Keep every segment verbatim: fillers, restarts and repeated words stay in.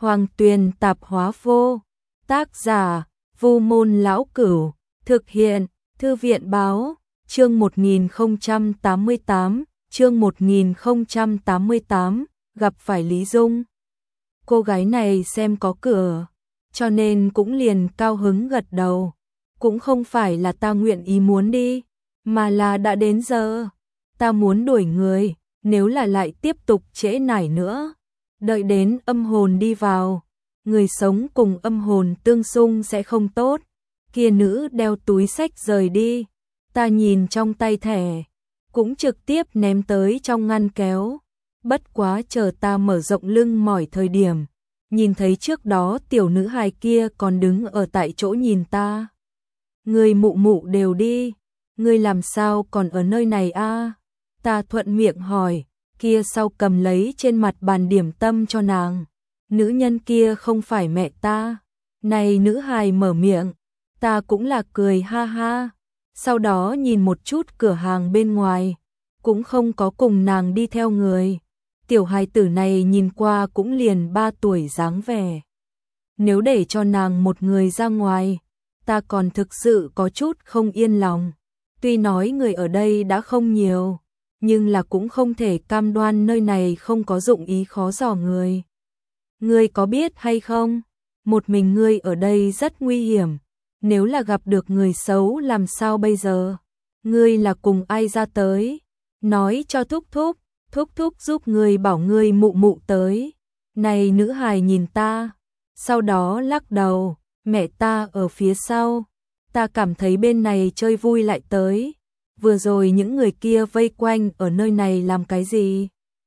Hoàng Tuyền Tạp Hóa Vô. Tác giả: Vu Môn Lão Cửu. Thực hiện: Thư viện Báo. Chương một nghìn không trăm tám mươi tám, chương một nghìn không trăm tám mươi tám, gặp phải Lý Dung. Cô gái này xem có cửa, cho nên cũng liền cao hứng gật đầu. Cũng không phải là ta nguyện ý muốn đi, mà là đã đến giờ. Ta muốn đuổi người, nếu là lại tiếp tục trễ nải nữa, đợi đến âm hồn đi vào, người sống cùng âm hồn tương xung sẽ không tốt. Kia nữ đeo túi xách rời đi, ta nhìn trong tay thẻ, cũng trực tiếp ném tới trong ngăn kéo. Bất quá chờ ta mở rộng lưng mỏi thời điểm, nhìn thấy trước đó tiểu nữ hài kia còn đứng ở tại chỗ nhìn ta. Người mụ mụ đều đi, người làm sao còn ở nơi này a? Ta thuận miệng hỏi, kia sau cầm lấy trên mặt bàn điểm tâm cho nàng. Nữ nhân kia không phải mẹ ta. Này nữ hài mở miệng, ta cũng là cười ha ha. Sau đó nhìn một chút cửa hàng bên ngoài, cũng không có cùng nàng đi theo người. Tiểu hài tử này nhìn qua cũng liền ba tuổi dáng vẻ. Nếu để cho nàng một người ra ngoài, ta còn thực sự có chút không yên lòng. Tuy nói người ở đây đã không nhiều, nhưng là cũng không thể cam đoan nơi này không có dụng ý khó dò người. Ngươi có biết hay không, một mình ngươi ở đây rất nguy hiểm, nếu là gặp được người xấu làm sao bây giờ? Ngươi là cùng ai ra tới? Nói cho thúc thúc, thúc thúc giúp ngươi bảo ngươi mụ mụ tới. Này nữ hài nhìn ta, sau đó lắc đầu, mẹ ta ở phía sau. Ta cảm thấy bên này chơi vui lại tới. Vừa rồi những người kia vây quanh ở nơi này làm cái gì?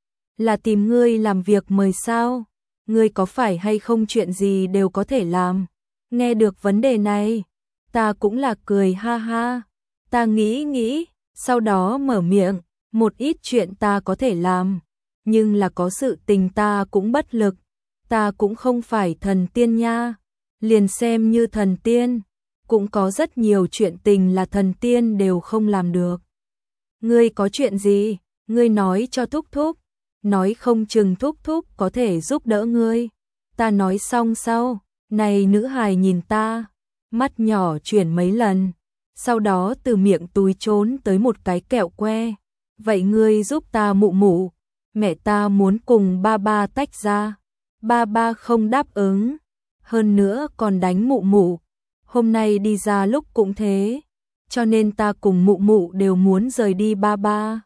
Là tìm ngươi làm việc mời sao? Ngươi có phải hay không chuyện gì đều có thể làm? Nghe được vấn đề này, ta cũng là cười ha ha. Ta nghĩ nghĩ, sau đó mở miệng, một ít chuyện ta có thể làm, nhưng là có sự tình ta cũng bất lực. Ta cũng không phải thần tiên nha, liền xem như thần tiên, cũng có rất nhiều chuyện tình là thần tiên đều không làm được. Ngươi có chuyện gì, ngươi nói cho thúc thúc, nói không chừng thúc thúc có thể giúp đỡ ngươi. Ta nói xong sau, này nữ hài nhìn ta, mắt nhỏ chuyển mấy lần, sau đó từ miệng túi trốn tới một cái kẹo que. Vậy ngươi giúp ta mụ mụ, mẹ ta muốn cùng ba ba tách ra. Ba ba không đáp ứng, hơn nữa còn đánh mụ mụ. Hôm nay đi ra lúc cũng thế, cho nên ta cùng mụ mụ đều muốn rời đi ba ba.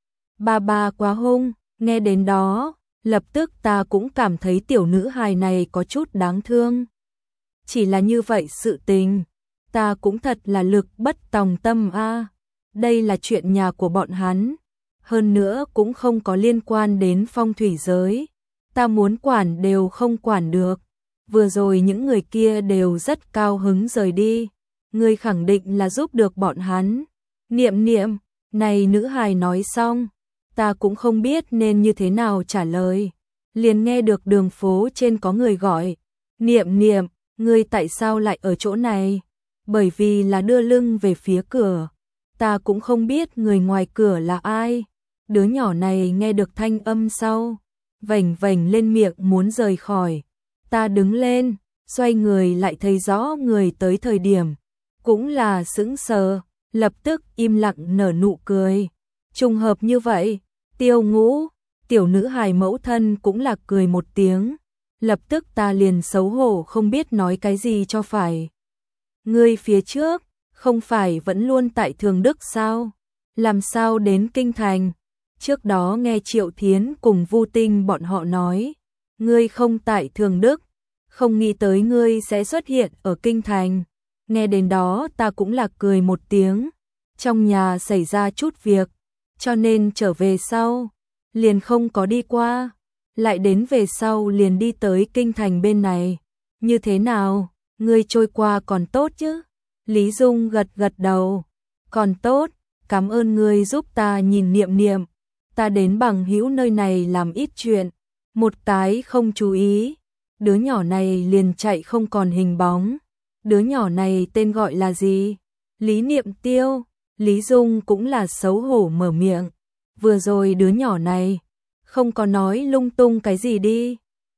Ba ba quá hung, nghe đến đó, lập tức ta cũng cảm thấy tiểu nữ hài này có chút đáng thương. Chỉ là như vậy sự tình, ta cũng thật là lực bất tòng tâm a. À. Đây là chuyện nhà của bọn hắn, hơn nữa cũng không có liên quan đến phong thủy giới. Ta muốn quản đều không quản được. Vừa rồi những người kia đều rất cao hứng rời đi. Ngươi khẳng định là giúp được bọn hắn. Niệm niệm, này nữ hài nói xong, ta cũng không biết nên như thế nào trả lời. Liền nghe được đường phố trên có người gọi, niệm niệm, ngươi tại sao lại ở chỗ này? Bởi vì là đưa lưng về phía cửa. Ta cũng không biết người ngoài cửa là ai. Đứa nhỏ này nghe được thanh âm sau, vành vành lên miệng muốn rời khỏi. Ta đứng lên, xoay người lại thấy rõ người tới thời điểm, cũng là sững sờ, lập tức im lặng nở nụ cười. Trùng hợp như vậy, Tiêu Ngũ, tiểu nữ hài mẫu thân cũng là cười một tiếng. Lập tức ta liền xấu hổ không biết nói cái gì cho phải. Ngươi phía trước, không phải vẫn luôn tại Thường Đức sao? Làm sao đến Kinh Thành? Trước đó nghe Triệu Thiến cùng Vu Tinh bọn họ nói, ngươi không tại Thường Đức, không nghĩ tới ngươi sẽ xuất hiện ở Kinh Thành. Nghe đến đó ta cũng là cười một tiếng. Trong nhà xảy ra chút việc, cho nên trở về sau, liền không có đi qua. Lại đến về sau liền đi tới Kinh Thành bên này. Như thế nào, ngươi trôi qua còn tốt chứ? Lý Dung gật gật đầu. Còn tốt, cảm ơn ngươi giúp ta nhìn niệm niệm. Ta đến bằng hữu nơi này làm ít chuyện, một cái không chú ý, đứa nhỏ này liền chạy không còn hình bóng. Đứa nhỏ này tên gọi là gì? Lý Niệm Tiêu. Lý Dung cũng là xấu hổ mở miệng. Vừa rồi đứa nhỏ này không có nói lung tung cái gì đi.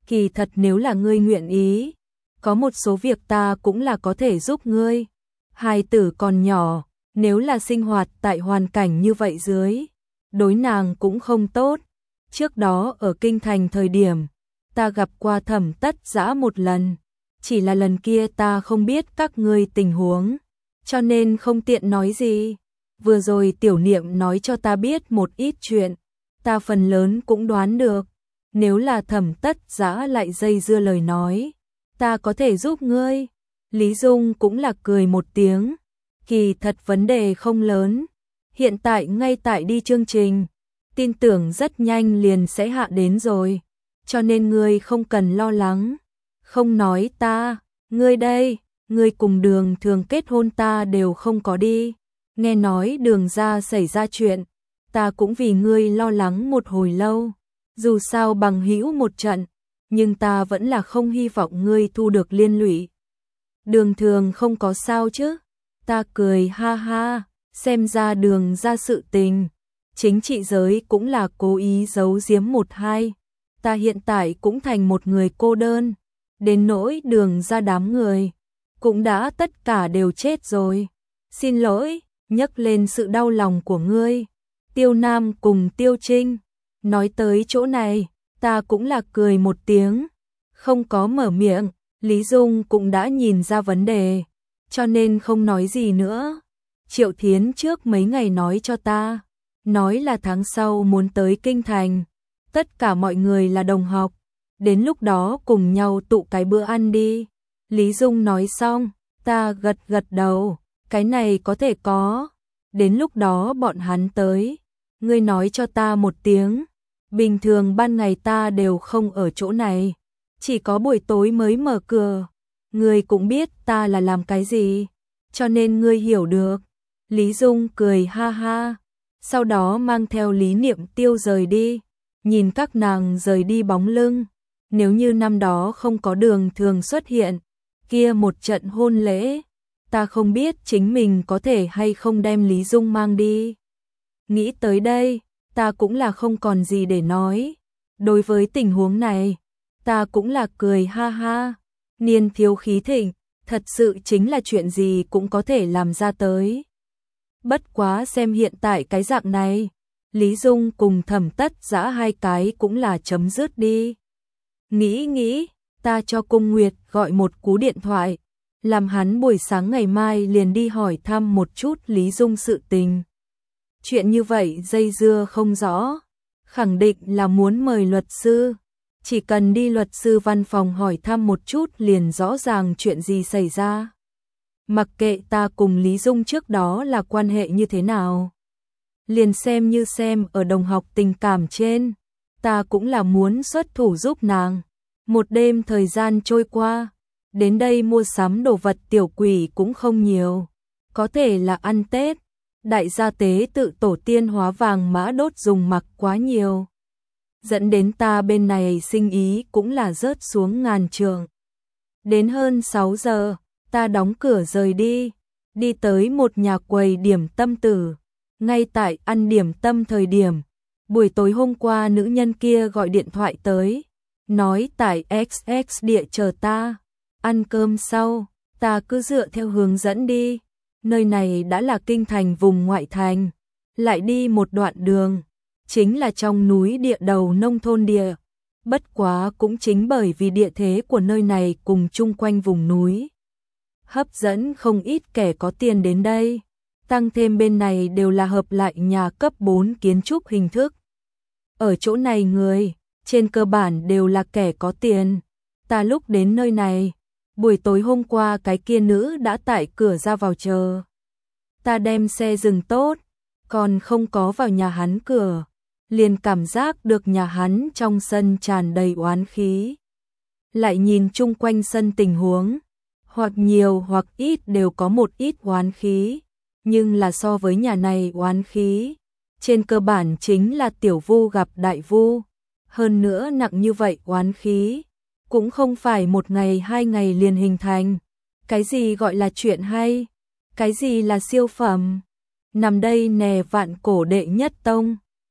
Kỳ thật nếu là ngươi nguyện ý, có một số việc ta cũng là có thể giúp ngươi. Hài tử còn nhỏ, nếu là sinh hoạt tại hoàn cảnh như vậy dưới, đối nàng cũng không tốt. Trước đó ở kinh thành thời điểm, ta gặp qua Thẩm Tất Dã một lần, chỉ là lần kia ta không biết các ngươi tình huống, cho nên không tiện nói gì. Vừa rồi Tiểu Niệm nói cho ta biết một ít chuyện, ta phần lớn cũng đoán được. Nếu là Thẩm Tất Dã lại dây dưa lời nói, ta có thể giúp ngươi. Lý Dung cũng là cười một tiếng, kỳ thật vấn đề không lớn. Hiện tại ngay tại đi chương trình, tin tưởng rất nhanh liền sẽ hạ đến rồi, cho nên ngươi không cần lo lắng. Không nói ta, ngươi đây, ngươi cùng Đường Thường kết hôn ta đều không có đi. Nghe nói Đường gia xảy ra chuyện, ta cũng vì ngươi lo lắng một hồi lâu. Dù sao bằng hữu một trận, nhưng ta vẫn là không hy vọng ngươi thu được liên lụy. Đường Thường không có sao chứ? Ta cười ha ha, xem ra Đường gia sự tình, chính trị giới cũng là cố ý giấu giếm một hai. Ta hiện tại cũng thành một người cô đơn, đến nỗi Đường gia đám người, cũng đã tất cả đều chết rồi. Xin lỗi, nhắc lên sự đau lòng của ngươi. Tiêu Nam cùng Tiêu Trinh. Nói tới chỗ này, ta cũng là cười một tiếng, không có mở miệng. Lý Dung cũng đã nhìn ra vấn đề, cho nên không nói gì nữa. Triệu Thiến trước mấy ngày nói cho ta, nói là tháng sau muốn tới Kinh Thành, tất cả mọi người là đồng học, đến lúc đó cùng nhau tụ cái bữa ăn đi. Lý Dung nói xong, ta gật gật đầu, cái này có thể có, đến lúc đó bọn hắn tới, ngươi nói cho ta một tiếng. Bình thường ban ngày ta đều không ở chỗ này, chỉ có buổi tối mới mở cửa. Ngươi cũng biết ta là làm cái gì, cho nên ngươi hiểu được. Lý Dung cười ha ha, sau đó mang theo Lý Niệm Tiêu rời đi. Nhìn các nàng rời đi bóng lưng, nếu như năm đó không có Đường Thường xuất hiện, kia một trận hôn lễ, ta không biết chính mình có thể hay không đem Lý Dung mang đi. Nghĩ tới đây, ta cũng là không còn gì để nói. Đối với tình huống này, ta cũng là cười ha ha. Niên thiếu khí thịnh, thật sự chính là chuyện gì cũng có thể làm ra tới. Bất quá xem hiện tại cái dạng này, Lý Dung cùng Thẩm Tất Dã hai cái cũng là chấm dứt đi. Nghĩ nghĩ, ta cho Cung Nguyệt gọi một cú điện thoại, làm hắn buổi sáng ngày mai liền đi hỏi thăm một chút Lý Dung sự tình. Chuyện như vậy dây dưa không rõ, khẳng định là muốn mời luật sư. Chỉ cần đi luật sư văn phòng hỏi thăm một chút liền rõ ràng chuyện gì xảy ra. Mặc kệ ta cùng Lý Dung trước đó là quan hệ như thế nào, liền xem như xem ở đồng học tình cảm trên, ta cũng là muốn xuất thủ giúp nàng. Một đêm thời gian trôi qua, đến đây mua sắm đồ vật tiểu quỷ cũng không nhiều, có thể là ăn Tết, đại gia tế tự tổ tiên hóa vàng mã đốt dùng mặc quá nhiều, dẫn đến ta bên này sinh ý cũng là rớt xuống ngàn trượng. Đến hơn sáu giờ, ta đóng cửa rời đi, đi tới một nhà quầy điểm tâm tử. Ngay tại ăn điểm tâm thời điểm, buổi tối hôm qua nữ nhân kia gọi điện thoại tới, nói tại ích ích địa chờ ta. Ăn cơm sau, ta cứ dựa theo hướng dẫn đi. Nơi này đã là Kinh Thành vùng ngoại thành, lại đi một đoạn đường, chính là trong núi địa đầu nông thôn địa. Bất quá cũng chính bởi vì địa thế của nơi này cùng chung quanh vùng núi, hấp dẫn không ít kẻ có tiền đến đây. Tăng thêm bên này đều là hợp lại nhà cấp bốn kiến trúc hình thức. Ở chỗ này người, trên cơ bản đều là kẻ có tiền. Ta lúc đến nơi này, buổi tối hôm qua cái kia nữ đã tại cửa ra vào chờ. Ta đem xe dừng tốt, còn không có vào nhà hắn cửa, liền cảm giác được nhà hắn trong sân tràn đầy oán khí. Lại nhìn chung quanh sân tình huống, hoặc nhiều hoặc ít đều có một ít oán khí, nhưng là so với nhà này oán khí, trên cơ bản chính là tiểu vu gặp đại vu. Hơn nữa nặng như vậy oán khí, cũng không phải một ngày hai ngày liền hình thành. Cái gì gọi là chuyện hay? Cái gì là siêu phẩm? Nằm đây nè vạn cổ đệ nhất tông.